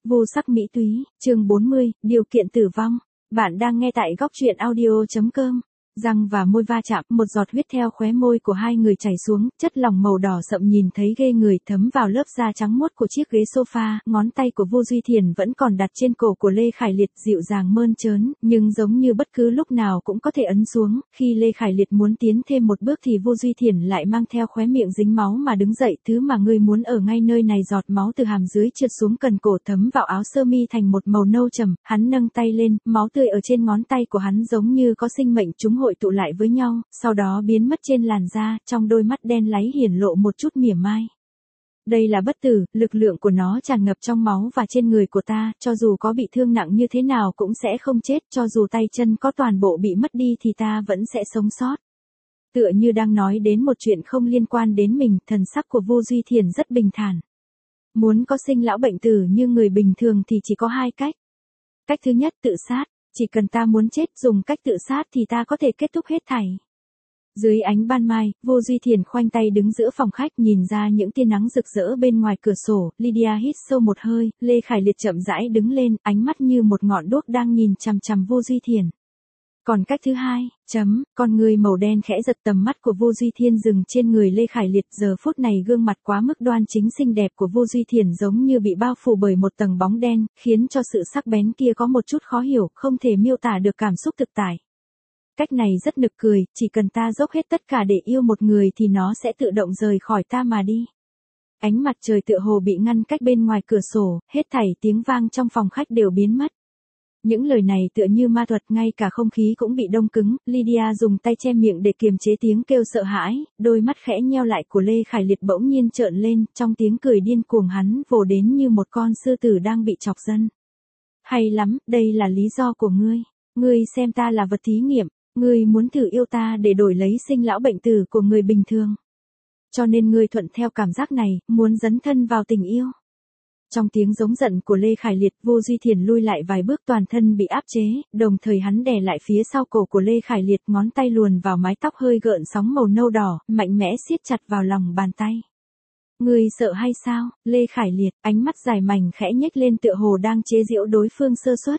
Vô sắc mỹ túy, chương 40, điều kiện tử vong. Bạn đang nghe tại góc truyện audio.com. Răng và môi va chạm, một giọt huyết theo khóe môi của hai người chảy xuống, chất lỏng màu đỏ sậm nhìn thấy ghê người thấm vào lớp da trắng muốt của chiếc ghế sofa, ngón tay của Vô Duy Thiền vẫn còn đặt trên cổ của Lê Khải Liệt dịu dàng mơn trớn, nhưng giống như bất cứ lúc nào cũng có thể ấn xuống, khi Lê Khải Liệt muốn tiến thêm một bước thì Vô Duy Thiền lại mang theo khóe miệng dính máu mà đứng dậy, thứ mà ngươi muốn ở ngay nơi này. Giọt máu từ hàm dưới trượt xuống cần cổ thấm vào áo sơ mi thành một màu nâu trầm, hắn nâng tay lên, máu tươi ở trên ngón tay của hắn giống như có sinh mệnh chúng hội tụ lại với nhau, sau đó biến mất trên làn da, trong đôi mắt đen láy hiển lộ một chút mỉa mai. Đây là bất tử, lực lượng của nó tràn ngập trong máu và trên người của ta, cho dù có bị thương nặng như thế nào cũng sẽ không chết, cho dù tay chân có toàn bộ bị mất đi thì ta vẫn sẽ sống sót. Tựa như đang nói đến một chuyện không liên quan đến mình, thần sắc của Vô Duy Thiền rất bình thản. Muốn có sinh lão bệnh tử như người bình thường thì chỉ có hai cách. Cách thứ nhất, tự sát. Chỉ cần ta muốn chết dùng cách tự sát thì ta có thể kết thúc hết thảy. Dưới ánh ban mai, Vô Duy Thiền khoanh tay đứng giữa phòng khách nhìn ra những tia nắng rực rỡ bên ngoài cửa sổ. Lydia hít sâu một hơi, Lê Khải Liệt chậm rãi đứng lên, ánh mắt như một ngọn đuốc đang nhìn chằm chằm Vô Duy Thiền. Còn cách thứ hai, con người màu đen khẽ giật, tầm mắt của Vô Duy Thiền dừng trên người Lê Khải Liệt. Giờ phút này gương mặt quá mức đoan chính xinh đẹp của Vô Duy Thiền giống như bị bao phủ bởi một tầng bóng đen, khiến cho sự sắc bén kia có một chút khó hiểu, không thể miêu tả được cảm xúc thực tại. Cách này rất nực cười, chỉ cần ta dốc hết tất cả để yêu một người thì nó sẽ tự động rời khỏi ta mà đi. Ánh mặt trời tựa hồ bị ngăn cách bên ngoài cửa sổ, hết thảy tiếng vang trong phòng khách đều biến mất. Những lời này tựa như ma thuật, ngay cả không khí cũng bị đông cứng. Lydia dùng tay che miệng để kiềm chế tiếng kêu sợ hãi, đôi mắt khẽ nheo lại của Lê Khải Liệt bỗng nhiên trợn lên, trong tiếng cười điên cuồng hắn vồ đến như một con sư tử đang bị chọc dân. Hay lắm, đây là lý do của ngươi. Ngươi xem ta là vật thí nghiệm, ngươi muốn thử yêu ta để đổi lấy sinh lão bệnh tử của người bình thường. Cho nên ngươi thuận theo cảm giác này, muốn dấn thân vào tình yêu. Trong tiếng giống giận của Lê Khải Liệt, Vô Duy Thiền lui lại vài bước, toàn thân bị áp chế, đồng thời hắn đè lại phía sau cổ của Lê Khải Liệt, ngón tay luồn vào mái tóc hơi gợn sóng màu nâu đỏ, mạnh mẽ siết chặt vào lòng bàn tay. Ngươi sợ hay sao? Lê Khải Liệt, ánh mắt dài mảnh khẽ nhếch lên tựa hồ đang chế giễu đối phương sơ suất.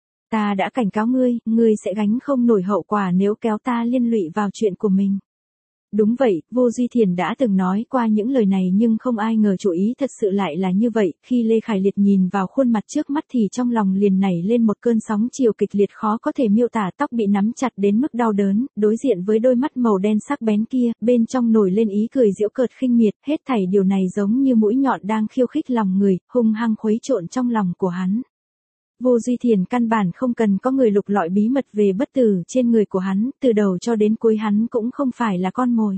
Ta đã cảnh cáo ngươi, ngươi sẽ gánh không nổi hậu quả nếu kéo ta liên lụy vào chuyện của mình. Đúng vậy, Vô Duy Thiền đã từng nói qua những lời này nhưng không ai ngờ chủ ý thật sự lại là như vậy. Khi Lê Khải Liệt nhìn vào khuôn mặt trước mắt thì trong lòng liền nảy lên một cơn sóng chiều kịch liệt khó có thể miêu tả, tóc bị nắm chặt đến mức đau đớn, đối diện với đôi mắt màu đen sắc bén kia, bên trong nổi lên ý cười giễu cợt khinh miệt, hết thảy điều này giống như mũi nhọn đang khiêu khích lòng người, hung hăng khuấy trộn trong lòng của hắn. Vô Duy Thiền căn bản không cần có người lục lọi bí mật về bất tử trên người của hắn, từ đầu cho đến cuối hắn cũng không phải là con mồi.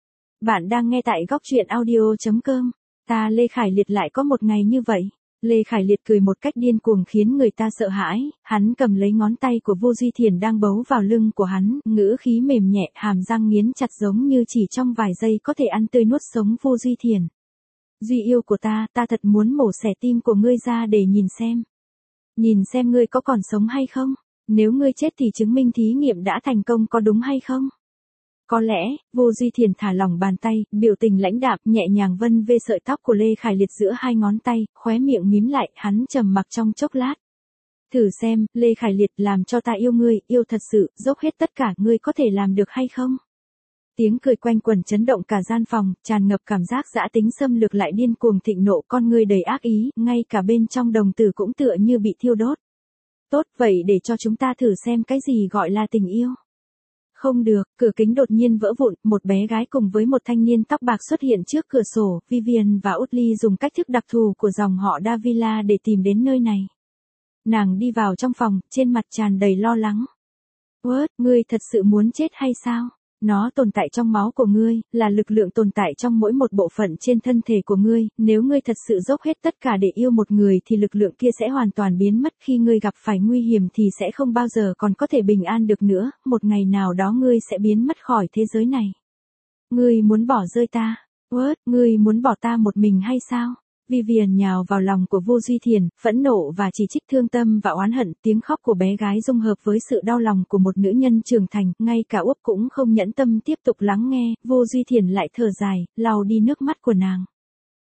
Bạn đang nghe tại góc truyện audio.com. Ta Lê Khải Liệt lại có một ngày như vậy. Lê Khải Liệt cười một cách điên cuồng khiến người ta sợ hãi, hắn cầm lấy ngón tay của Vô Duy Thiền đang bấu vào lưng của hắn, ngữ khí mềm nhẹ, hàm răng nghiến chặt giống như chỉ trong vài giây có thể ăn tươi nuốt sống Vô Duy Thiền. Duy yêu của ta thật muốn mổ xẻ tim của ngươi ra để nhìn xem. Nhìn xem ngươi có còn sống hay không? Nếu ngươi chết thì chứng minh thí nghiệm đã thành công, có đúng hay không? Có lẽ, Vô Duy Thiền thả lỏng bàn tay, biểu tình lãnh đạm, nhẹ nhàng vân vê sợi tóc của Lê Khải Liệt giữa hai ngón tay, khóe miệng mím lại, hắn trầm mặc trong chốc lát. Thử xem, Lê Khải Liệt, làm cho ta yêu ngươi, yêu thật sự, dốc hết tất cả, ngươi có thể làm được hay không? Tiếng cười quanh quẩn chấn động cả gian phòng, tràn ngập cảm giác dã tính xâm lược lại điên cuồng thịnh nộ, con ngươi đầy ác ý, ngay cả bên trong đồng tử cũng tựa như bị thiêu đốt. Tốt, vậy để cho chúng ta thử xem cái gì gọi là tình yêu. Không được, cửa kính đột nhiên vỡ vụn, một bé gái cùng với một thanh niên tóc bạc xuất hiện trước cửa sổ. Vivian và Utley dùng cách thức đặc thù của dòng họ Davila để tìm đến nơi này. Nàng đi vào trong phòng, trên mặt tràn đầy lo lắng. What, ngươi thật sự muốn chết hay sao? Nó tồn tại trong máu của ngươi, là lực lượng tồn tại trong mỗi một bộ phận trên thân thể của ngươi, nếu ngươi thật sự dốc hết tất cả để yêu một người thì lực lượng kia sẽ hoàn toàn biến mất, khi ngươi gặp phải nguy hiểm thì sẽ không bao giờ còn có thể bình an được nữa, một ngày nào đó ngươi sẽ biến mất khỏi thế giới này. Ngươi muốn bỏ rơi ta? What, ngươi muốn bỏ ta một mình hay sao? Vivian nhào vào lòng của Vô Duy Thiền, phẫn nộ và chỉ trích, thương tâm và oán hận, tiếng khóc của bé gái dung hợp với sự đau lòng của một nữ nhân trưởng thành, ngay cả Úc cũng không nhẫn tâm tiếp tục lắng nghe, Vô Duy Thiền lại thở dài, lau đi nước mắt của nàng.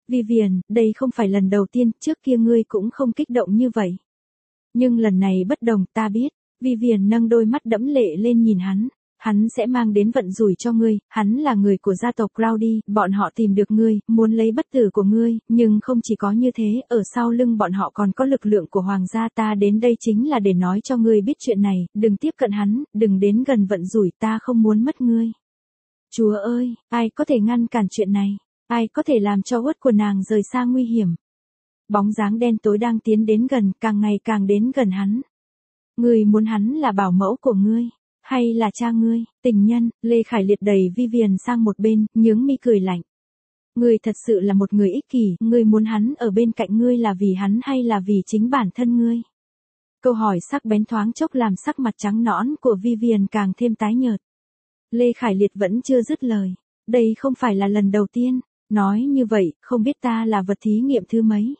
Vivian, đây không phải lần đầu tiên, trước kia ngươi cũng không kích động như vậy. Nhưng lần này bất đồng, ta biết. Vivian nâng đôi mắt đẫm lệ lên nhìn hắn. Hắn sẽ mang đến vận rủi cho ngươi, hắn là người của gia tộc Crowdy, bọn họ tìm được ngươi, muốn lấy bất tử của ngươi, nhưng không chỉ có như thế, ở sau lưng bọn họ còn có lực lượng của hoàng gia, ta đến đây chính là để nói cho ngươi biết chuyện này, đừng tiếp cận hắn, đừng đến gần vận rủi, ta không muốn mất ngươi. Chúa ơi, ai có thể ngăn cản chuyện này? Ai có thể làm cho uất của nàng rời xa nguy hiểm? Bóng dáng đen tối đang tiến đến gần, càng ngày càng đến gần hắn. Ngươi muốn hắn là bảo mẫu của ngươi, hay là cha ngươi, tình nhân? Lê Khải Liệt đẩy Vivian sang một bên, nhướng mi cười lạnh. Ngươi thật sự là một người ích kỷ, ngươi muốn hắn ở bên cạnh ngươi là vì hắn hay là vì chính bản thân ngươi? Câu hỏi sắc bén thoáng chốc làm sắc mặt trắng nõn của Vivian càng thêm tái nhợt. Lê Khải Liệt vẫn chưa dứt lời. Đây không phải là lần đầu tiên. Nói như vậy, không biết ta là vật thí nghiệm thứ mấy.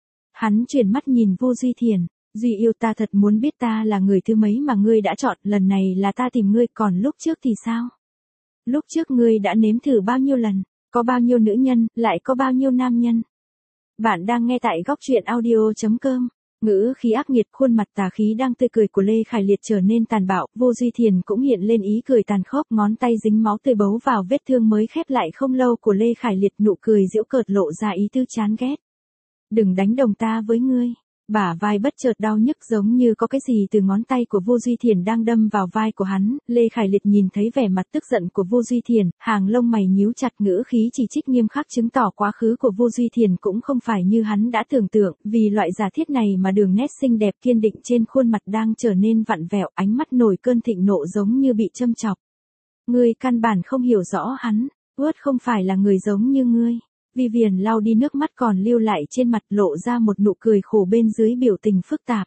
Hắn chuyển mắt nhìn Vô Duy Thiền. Duy yêu, ta thật muốn biết ta là người thứ mấy mà ngươi đã chọn, lần này là ta tìm ngươi, còn lúc trước thì sao? Lúc trước ngươi đã nếm thử bao nhiêu lần, có bao nhiêu nữ nhân, lại có bao nhiêu nam nhân? Bạn đang nghe tại góc truyện audio.com. Ngữ khí ác nghiệt, khuôn mặt tà khí đang tươi cười của Lê Khải Liệt trở nên tàn bạo, Vô Duy Thiền cũng hiện lên ý cười tàn khốc, ngón tay dính máu tươi bấu vào vết thương mới khép lại không lâu của Lê Khải Liệt, nụ cười giễu cợt lộ ra ý tứ chán ghét. Đừng đánh đồng ta với ngươi. Bả vai bất chợt đau nhức giống như có cái gì từ ngón tay của Vô Duy Thiền đang đâm vào vai của hắn, Lê Khải Liệt nhìn thấy vẻ mặt tức giận của Vô Duy Thiền, hàng lông mày nhíu chặt, ngữ khí chỉ trích nghiêm khắc chứng tỏ quá khứ của Vô Duy Thiền cũng không phải như hắn đã tưởng tượng, vì loại giả thiết này mà đường nét xinh đẹp kiên định trên khuôn mặt đang trở nên vặn vẹo, ánh mắt nổi cơn thịnh nộ giống như bị châm chọc. Ngươi căn bản không hiểu rõ hắn, Uất không phải là người giống như ngươi. Vivian lau đi nước mắt còn lưu lại trên mặt, lộ ra một nụ cười khổ bên dưới biểu tình phức tạp.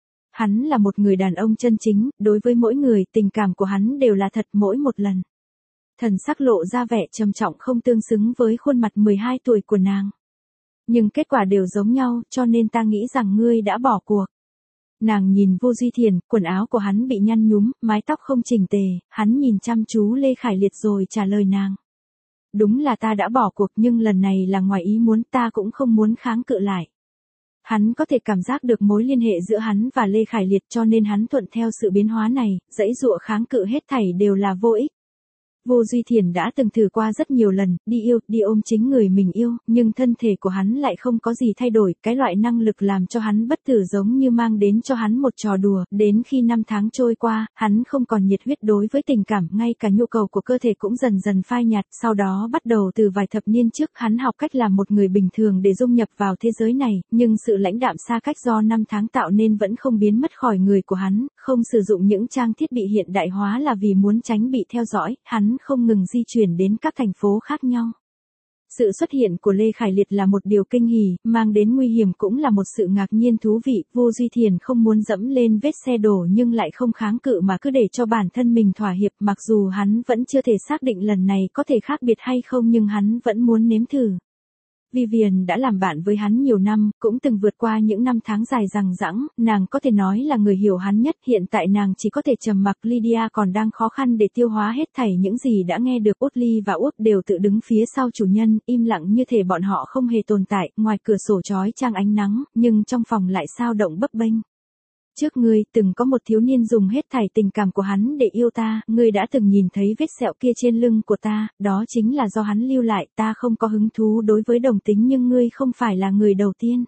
Hắn là một người đàn ông chân chính, đối với mỗi người, tình cảm của hắn đều là thật mỗi một lần. Thần sắc lộ ra vẻ trầm trọng không tương xứng với khuôn mặt 12 tuổi của nàng. Nhưng kết quả đều giống nhau, cho nên ta nghĩ rằng ngươi đã bỏ cuộc. Nàng nhìn Vô Duy Thiền, quần áo của hắn bị nhăn nhúm, mái tóc không chỉnh tề, hắn nhìn chăm chú Lê Khải Liệt rồi trả lời nàng. Đúng là ta đã bỏ cuộc, nhưng lần này là ngoài ý muốn, ta cũng không muốn kháng cự lại. Hắn có thể cảm giác được mối liên hệ giữa hắn và Lê Khải Liệt, cho nên hắn thuận theo sự biến hóa này, dãy dụa kháng cự hết thảy đều là vô ích. Vô Duy Thiền đã từng thử qua rất nhiều lần, đi yêu, đi ôm chính người mình yêu, nhưng thân thể của hắn lại không có gì thay đổi, cái loại năng lực làm cho hắn bất tử giống như mang đến cho hắn một trò đùa, đến khi 5 tháng trôi qua, hắn không còn nhiệt huyết đối với tình cảm, ngay cả nhu cầu của cơ thể cũng dần dần phai nhạt, sau đó bắt đầu từ vài thập niên trước, hắn học cách làm một người bình thường để dung nhập vào thế giới này, nhưng sự lãnh đạm xa cách do 5 tháng tạo nên vẫn không biến mất khỏi người của hắn, không sử dụng những trang thiết bị hiện đại hóa là vì muốn tránh bị theo dõi, hắn không ngừng di chuyển đến các thành phố khác nhau. Sự xuất hiện của Lê Khải Liệt là một điều kinh hỉ, mang đến nguy hiểm cũng là một sự ngạc nhiên thú vị, Vô Duy Thiền không muốn dẫm lên vết xe đổ nhưng lại không kháng cự mà cứ để cho bản thân mình thỏa hiệp, mặc dù hắn vẫn chưa thể xác định lần này có thể khác biệt hay không nhưng hắn vẫn muốn nếm thử. Vivian đã làm bạn với hắn nhiều năm, cũng từng vượt qua những năm tháng dài dằng dẵng, nàng có thể nói là người hiểu hắn nhất, hiện tại nàng chỉ có thể trầm mặc, Lydia còn đang khó khăn để tiêu hóa hết thảy những gì đã nghe được, Út và Út đều tự đứng phía sau chủ nhân, im lặng như thể bọn họ không hề tồn tại, ngoài cửa sổ chói chang ánh nắng, nhưng trong phòng lại sao động bấp bênh. Trước ngươi, từng có một thiếu niên dùng hết thảy tình cảm của hắn để yêu ta, ngươi đã từng nhìn thấy vết sẹo kia trên lưng của ta, đó chính là do hắn lưu lại, ta không có hứng thú đối với đồng tính nhưng ngươi không phải là người đầu tiên.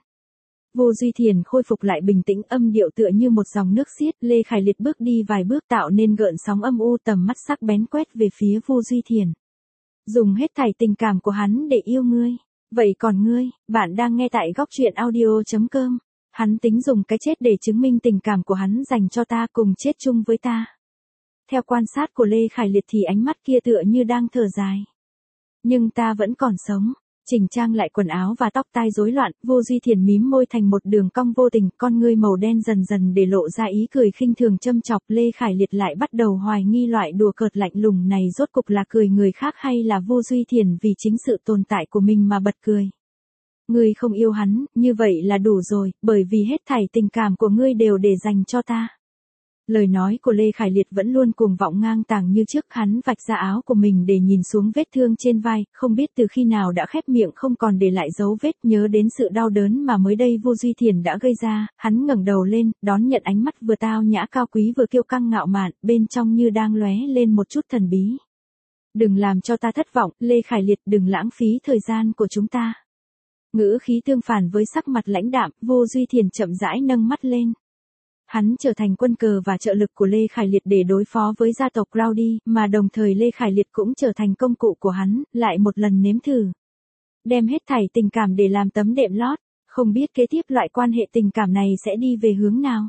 Vô Duy Thiền khôi phục lại bình tĩnh, âm điệu tựa như một dòng nước xiết, Lê Khải Liệt bước đi vài bước tạo nên gợn sóng âm u, tầm mắt sắc bén quét về phía Vô Duy Thiền. Dùng hết thảy tình cảm của hắn để yêu ngươi. Vậy còn ngươi, bạn đang nghe tại góc truyện audio.com. Hắn tính dùng cái chết để chứng minh tình cảm của hắn dành cho ta, cùng chết chung với ta. Theo quan sát của Lê Khải Liệt thì ánh mắt kia tựa như đang thở dài. Nhưng ta vẫn còn sống. Chỉnh trang lại quần áo và tóc tai rối loạn, Vô Duy Thiền mím môi thành một đường cong vô tình, con ngươi màu đen dần dần để lộ ra ý cười khinh thường châm chọc. Lê Khải Liệt lại bắt đầu hoài nghi loại đùa cợt lạnh lùng này rốt cục là cười người khác hay là Vô Duy Thiền vì chính sự tồn tại của mình mà bật cười. Ngươi không yêu hắn, như vậy là đủ rồi, bởi vì hết thảy tình cảm của ngươi đều để dành cho ta. Lời nói của Lê Khải Liệt vẫn luôn cuồng vọng ngang tàng như trước, hắn vạch ra áo của mình để nhìn xuống vết thương trên vai, không biết từ khi nào đã khép miệng không còn để lại dấu vết, nhớ đến sự đau đớn mà mới đây Vô Duy Thiền đã gây ra, hắn ngẩng đầu lên, đón nhận ánh mắt vừa tao nhã cao quý vừa kiêu căng ngạo mạn, bên trong như đang lóe lên một chút thần bí. Đừng làm cho ta thất vọng, Lê Khải Liệt, đừng lãng phí thời gian của chúng ta. Ngữ khí tương phản với sắc mặt lãnh đạm, Vô Duy Thiền chậm rãi nâng mắt lên. Hắn trở thành quân cờ và trợ lực của Lê Khải Liệt để đối phó với gia tộc Claudi, mà đồng thời Lê Khải Liệt cũng trở thành công cụ của hắn, lại một lần nếm thử. Đem hết thảy tình cảm để làm tấm đệm lót, không biết kế tiếp loại quan hệ tình cảm này sẽ đi về hướng nào.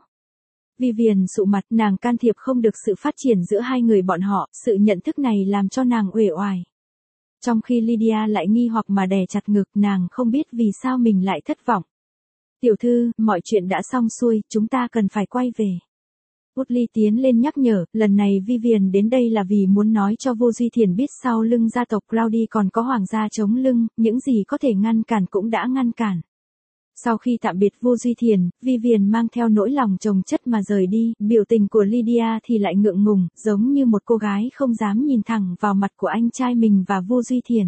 Vivian sụ mặt, nàng can thiệp không được sự phát triển giữa hai người bọn họ, sự nhận thức này làm cho nàng uể oải. Trong khi Lydia lại nghi hoặc mà đè chặt ngực, nàng không biết vì sao mình lại thất vọng. Tiểu thư, mọi chuyện đã xong xuôi, chúng ta cần phải quay về. Woodley tiến lên nhắc nhở, lần này Vivian đến đây là vì muốn nói cho Vô Duy Thiền biết sau lưng gia tộc Claudi còn có hoàng gia chống lưng, những gì có thể ngăn cản cũng đã ngăn cản. Sau khi tạm biệt Vô Duy Thiền, Vivian mang theo nỗi lòng chồng chất mà rời đi, biểu tình của Lydia thì lại ngượng ngùng, giống như một cô gái không dám nhìn thẳng vào mặt của anh trai mình và Vô Duy Thiền.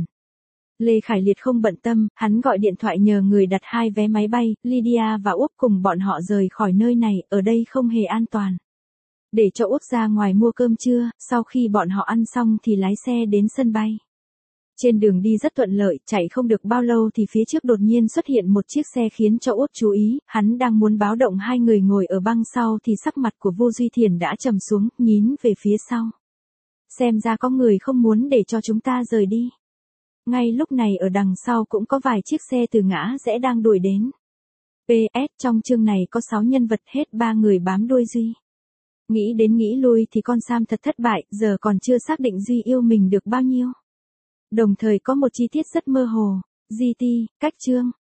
Lê Khải Liệt không bận tâm, hắn gọi điện thoại nhờ người đặt 2 vé máy bay, Lydia và Úc cùng bọn họ rời khỏi nơi này, ở đây không hề an toàn. Để cho Úc ra ngoài mua cơm trưa, sau khi bọn họ ăn xong thì lái xe đến sân bay. Trên đường đi rất thuận lợi, chạy không được bao lâu thì phía trước đột nhiên xuất hiện một chiếc xe khiến cho Út chú ý, hắn đang muốn báo động hai người ngồi ở băng sau thì sắc mặt của Vô Duy Thiền đã trầm xuống, nhín về phía sau. Xem ra có người không muốn để cho chúng ta rời đi. Ngay lúc này ở đằng sau cũng có vài chiếc xe từ ngã rẽ đang đuổi đến. PS, trong chương này có 6 nhân vật, hết 3 người bám đuôi Duy. Nghĩ đến nghĩ lui thì con Sam thật thất bại, giờ còn chưa xác định Duy yêu mình được bao nhiêu. Đồng thời có một chi tiết rất mơ hồ, GT, cách chương.